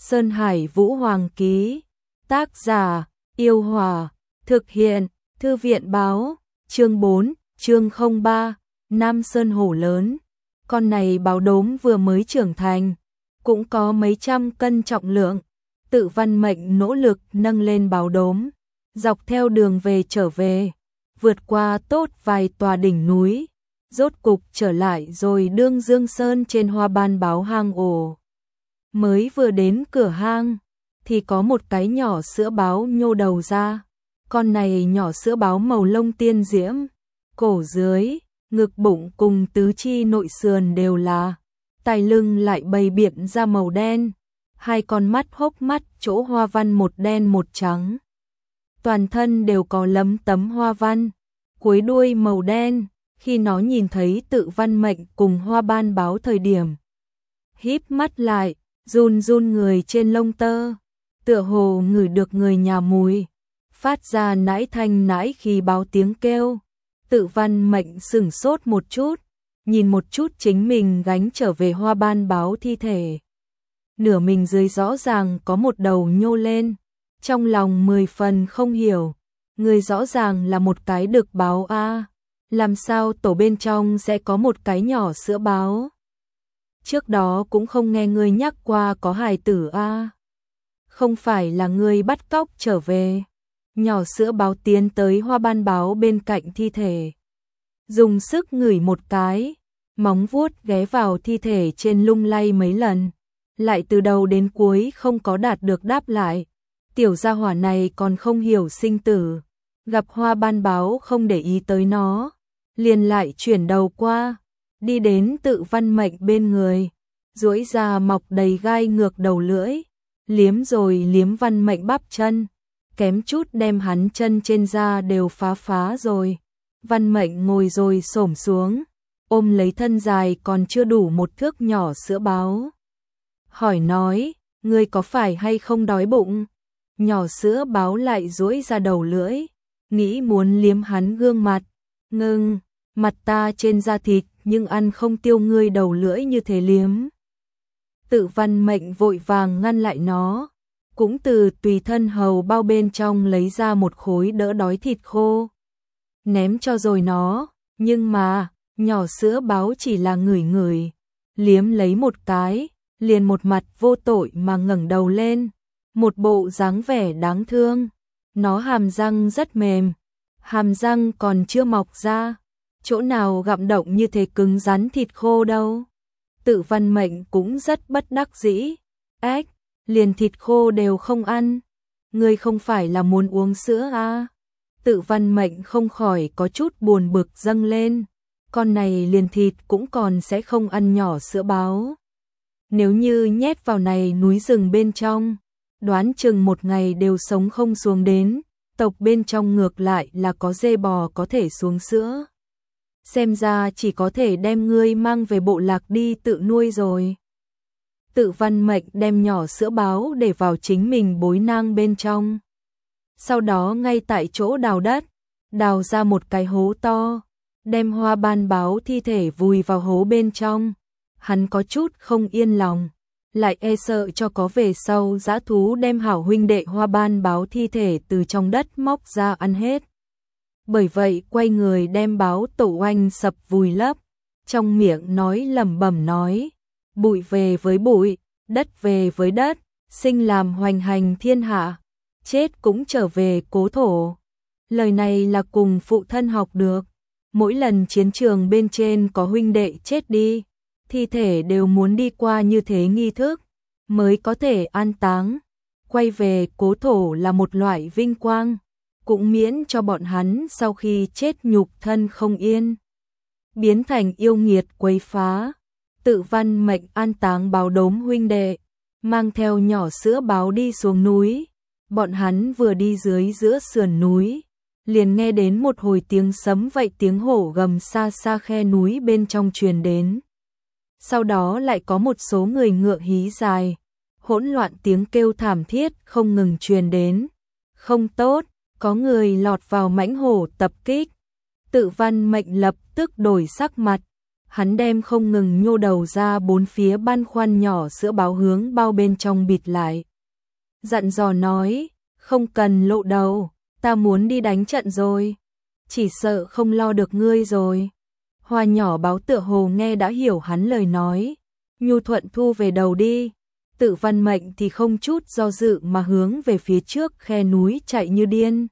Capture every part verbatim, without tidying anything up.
Sơn Hải Vũ Hoàng ký. Tác giả, Yêu Hòa. Thực hiện, Thư viện báo. Chương bốn, chương không ba, Nam Sơn Hổ lớn. Con này báo đốm vừa mới trưởng thành, cũng có mấy trăm cân trọng lượng. Tự Văn Mệnh nỗ lực nâng lên báo đốm, dọc theo đường về trở về, vượt qua tốt vài tòa đỉnh núi, rốt cục trở lại rồi đương Dương Sơn trên Hoa Ban báo hang ổ. Mới vừa đến cửa hang, thì có một cái nhỏ sữa báo nhô đầu ra. Con này nhỏ sữa báo màu lông tiên diễm, cổ dưới, ngực bụng cùng tứ chi nội sườn đều là, tai lưng lại bày biện ra màu đen, hai con mắt hốc mắt chỗ hoa văn một đen một trắng. Toàn thân đều có lấm tấm hoa văn, cuối đuôi màu đen. Khi nó nhìn thấy Tự Văn Mệnh cùng Hoa Ban báo thời điểm, híp mắt lại, run run người trên lông tơ, tựa hồ ngửi được người nhà mùi, phát ra nãi thanh nãi khi báo tiếng kêu. Tự Văn Mệnh sửng sốt một chút, nhìn một chút chính mình gánh trở về Hoa Ban báo thi thể. Nửa mình dưới rõ ràng có một đầu nhô lên, trong lòng mười phần không hiểu, người rõ ràng là một cái đực báo a, làm sao tổ bên trong sẽ có một cái nhỏ sữa báo? Trước đó cũng không nghe ngươi nhắc qua có hài tử a. Không phải là ngươi bắt cóc trở về? Nhỏ sữa báo tiến tới Hoa Ban báo bên cạnh thi thể, dùng sức ngửi một cái, móng vuốt ghé vào thi thể trên lung lay mấy lần, lại từ đầu đến cuối không có đạt được đáp lại. Tiểu gia hỏa này còn không hiểu sinh tử, gặp Hoa Ban báo không để ý tới nó, liền lại chuyển đầu qua, đi đến Tự Văn Mệnh bên người, duỗi ra mọc đầy gai ngược đầu lưỡi, liếm rồi liếm Văn Mệnh bắp chân, kém chút đem hắn chân trên da đều phá phá rồi. Văn Mệnh ngồi rồi xổm xuống, ôm lấy thân dài còn chưa đủ một thước nhỏ sữa báo, hỏi nói, ngươi có phải hay không đói bụng? Nhỏ sữa báo lại duỗi ra đầu lưỡi, nghĩ muốn liếm hắn gương mặt, ngưng, mặt ta trên da thịt nhưng ăn không tiêu ngươi đầu lưỡi như thế liếm. Tự Văn Mệnh vội vàng ngăn lại nó, cũng từ tùy thân hầu bao bên trong lấy ra một khối đỡ đói thịt khô, ném cho rồi nó, nhưng mà, nhỏ sữa báo chỉ là ngửi ngửi, liếm lấy một cái, liền một mặt vô tội mà ngẩng đầu lên, một bộ dáng vẻ đáng thương. Nó hàm răng rất mềm, hàm răng còn chưa mọc ra, chỗ nào gặm động như thế cứng rắn thịt khô đâu. Tự Văn Mệnh cũng rất bất đắc dĩ, ếch, liền thịt khô đều không ăn, ngươi không phải là muốn uống sữa à? Tự Văn Mệnh không khỏi có chút buồn bực dâng lên, con này liền thịt cũng còn sẽ không ăn nhỏ sữa báo. Nếu như nhét vào này núi rừng bên trong, đoán chừng một ngày đều sống không xuống đến, tộc bên trong ngược lại là có dê bò có thể xuống sữa. Xem ra chỉ có thể đem ngươi mang về bộ lạc đi tự nuôi rồi. Tự Văn Mệnh đem nhỏ sữa báo để vào chính mình bối nang bên trong. Sau đó ngay tại chỗ đào đất, đào ra một cái hố to, đem Hoa Ban báo thi thể vùi vào hố bên trong. Hắn có chút không yên lòng, lại e sợ cho có về sau dã thú đem hảo huynh đệ Hoa Ban báo thi thể từ trong đất móc ra ăn hết. Bởi vậy quay người đem báo tổ oanh sập vùi lấp, trong miệng nói lẩm bẩm nói, bụi về với bụi, đất về với đất, sinh làm hoành hành thiên hạ, chết cũng trở về cố thổ. Lời này là cùng phụ thân học được, mỗi lần chiến trường bên trên có huynh đệ chết đi, thi thể đều muốn đi qua như thế nghi thức, mới có thể an táng. Quay về cố thổ là một loại vinh quang, cũng miễn cho bọn hắn sau khi chết nhục thân không yên, biến thành yêu nghiệt quấy phá. Tự Văn Mệnh an táng báo đốm huynh đệ, mang theo nhỏ sữa báo đi xuống núi. Bọn hắn vừa đi dưới giữa sườn núi, liền nghe đến một hồi tiếng sấm vậy tiếng hổ gầm xa xa khe núi bên trong truyền đến. Sau đó lại có một số người ngựa hí dài, hỗn loạn tiếng kêu thảm thiết không ngừng truyền đến. Không tốt, có người lọt vào mãnh hổ tập kích. Tự Văn Mệnh lập tức đổi sắc mặt, Hắn đem không ngừng nhô đầu ra bốn phía băn khoăn nhỏ sữa báo hướng bao bên trong bịt lại. Dặn dò nói, không cần lộ đầu, ta muốn đi đánh trận rồi. Chỉ sợ không lo được ngươi rồi. Hoa nhỏ báo tựa hồ nghe đã hiểu hắn lời nói. Nhu thuận thu về đầu đi. Tự Văn Mệnh thì không chút do dự mà hướng về phía trước khe núi chạy như điên.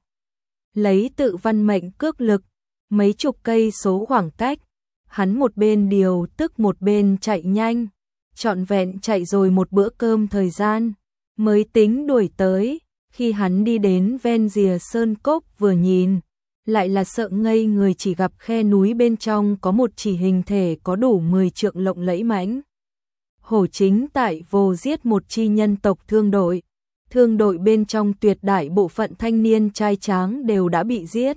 Lấy Tự Văn Mệnh cước lực, mấy chục cây số khoảng cách, hắn một bên điều tức một bên chạy nhanh, trọn vẹn chạy rồi một bữa cơm thời gian, mới tính đuổi tới. Khi hắn đi đến ven rìa sơn cốc vừa nhìn, lại là sợ ngây người, chỉ gặp khe núi bên trong có một chỉ hình thể có đủ mười trượng lộng lẫy mãnh hổ chính tại vô giết một chi nhân tộc thương đội. Thương đội bên trong tuyệt đại bộ phận thanh niên trai tráng đều đã bị giết.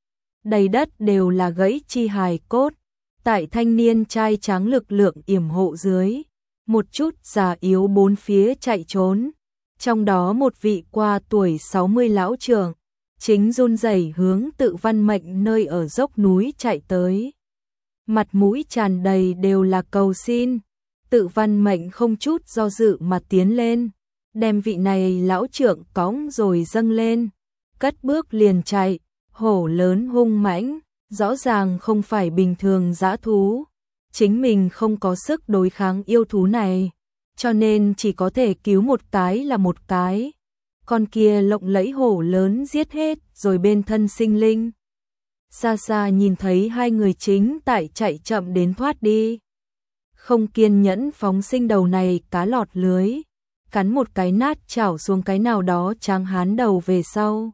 Đầy đất đều là gãy chi hài cốt. Tại thanh niên trai tráng lực lượng yểm hộ dưới, một chút già yếu bốn phía chạy trốn. Trong đó một vị qua tuổi sáu mươi lão trưởng, chính run rẩy hướng Tự Văn Mệnh nơi ở dốc núi chạy tới. Mặt mũi tràn đầy đều là cầu xin. Tự Văn Mệnh không chút do dự mà tiến lên, đem vị này lão trưởng cõng rồi dâng lên, cất bước liền chạy. Hổ lớn hung mãnh, rõ ràng không phải bình thường dã thú. Chính mình không có sức đối kháng yêu thú này, cho nên chỉ có thể cứu một cái là một cái. Con kia lộng lẫy hổ lớn giết hết rồi bên thân sinh linh. Xa xa nhìn thấy hai người chính tại chạy chậm đến thoát đi. Không kiên nhẫn phóng sinh đầu này cá lọt lưới, cắn một cái nát chảo xuống cái nào đó tráng hán đầu về sau.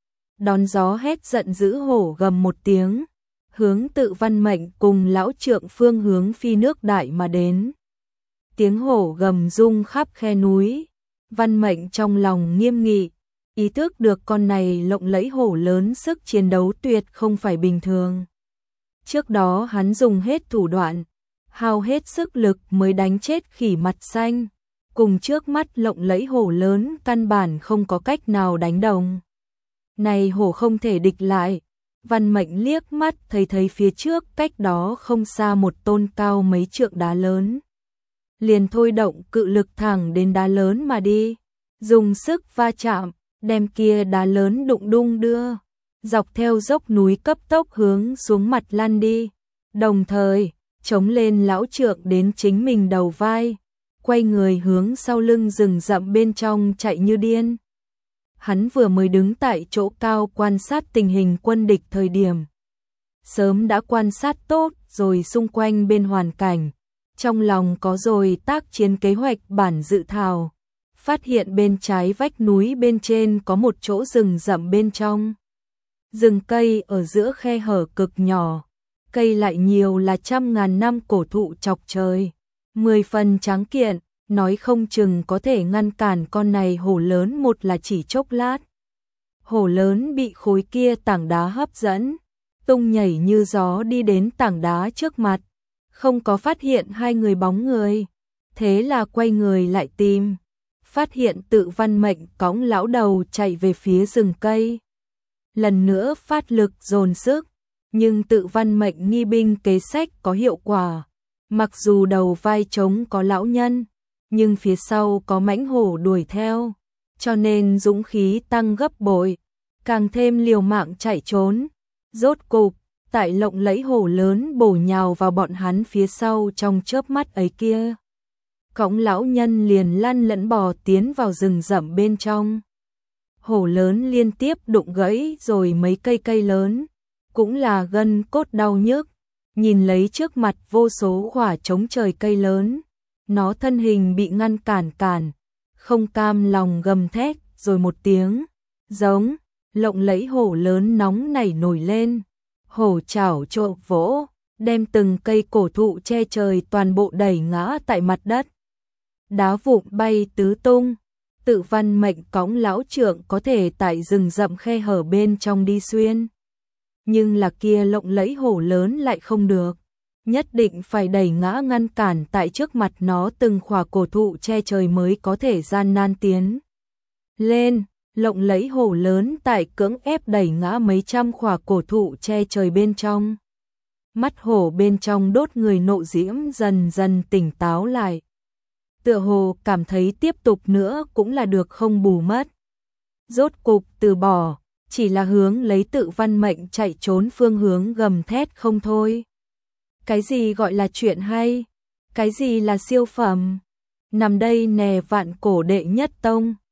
Đón gió hét giận dữ hổ gầm một tiếng, hướng Tự Văn Mệnh cùng lão trượng phương hướng phi nước đại mà đến. Tiếng hổ gầm rung khắp khe núi. Văn Mệnh trong lòng nghiêm nghị, ý thức được con này lộng lẫy hổ lớn sức chiến đấu tuyệt không phải bình thường. Trước đó hắn dùng hết thủ đoạn, hao hết sức lực mới đánh chết khỉ mặt xanh, cùng trước mắt lộng lẫy hổ lớn căn bản không có cách nào đánh đồng. Này hổ không thể địch lại. Văn Mệnh liếc mắt thấy thấy phía trước cách đó không xa một tôn cao mấy trượng đá lớn. Liền thôi động cự lực thẳng đến đá lớn mà đi, dùng sức va chạm, đem kia đá lớn đụng đung đưa, dọc theo dốc núi cấp tốc hướng xuống mặt lăn đi. Đồng thời, chống lên lão trượng đến chính mình đầu vai, quay người hướng sau lưng rừng rậm bên trong chạy như điên. Hắn vừa mới đứng tại chỗ cao quan sát tình hình quân địch thời điểm, sớm đã quan sát tốt rồi xung quanh bên hoàn cảnh, trong lòng có rồi tác chiến kế hoạch bản dự thảo, phát hiện bên trái vách núi bên trên có một chỗ rừng rậm bên trong. Rừng cây ở giữa khe hở cực nhỏ, cây lại nhiều là trăm ngàn năm cổ thụ chọc trời, mười phần tráng kiện, nói không chừng có thể ngăn cản con này hổ lớn một là chỉ chốc lát. Hổ lớn bị khối kia tảng đá hấp dẫn, tung nhảy như gió đi đến tảng đá trước mặt, không có phát hiện hai người bóng người, thế là quay người lại tìm, phát hiện Tự Văn Mệnh cõng lão đầu chạy về phía rừng cây. Lần nữa phát lực dồn sức, nhưng Tự Văn Mệnh nghi binh kế sách có hiệu quả, mặc dù đầu vai trống có lão nhân, nhưng phía sau có mãnh hổ đuổi theo, cho nên dũng khí tăng gấp bội, càng thêm liều mạng chạy trốn. Rốt cục, tại lộng lẫy hổ lớn bổ nhào vào bọn hắn phía sau trong chớp mắt ấy kia, cõng lão nhân liền lăn lẫn bò tiến vào rừng rậm bên trong. Hổ lớn liên tiếp đụng gãy rồi mấy cây cây lớn, cũng là gân cốt đau nhức, nhìn lấy trước mặt vô số khỏa trống trời cây lớn, nó thân hình bị ngăn cản cản, không cam lòng gầm thét rồi một tiếng giống, lộng lẫy hổ lớn nóng nảy nổi lên, hổ chảo trộm vỗ, đem từng cây cổ thụ che trời toàn bộ đẩy ngã tại mặt đất. Đá vụn bay tứ tung. Tự Văn Mệnh cõng lão trượng có thể tại rừng rậm khe hở bên trong đi xuyên, nhưng là kia lộng lẫy hổ lớn lại không được, nhất định phải đẩy ngã ngăn cản tại trước mặt nó từng khỏa cổ thụ che trời mới có thể gian nan tiến lên. Lộng lẫy hổ lớn tại cưỡng ép đẩy ngã mấy trăm khỏa cổ thụ che trời bên trong. mắt hổ bên trong đốt người nộ diễm dần dần tỉnh táo lại. Tựa hồ cảm thấy tiếp tục nữa cũng là được không bù mất. Rốt cục từ bỏ, chỉ là hướng lấy tự văn mệnh chạy trốn phương hướng gầm thét không thôi. Cái gì gọi là chuyện hay? Cái gì là siêu phẩm? Nằm đây nè vạn cổ đệ nhất tông.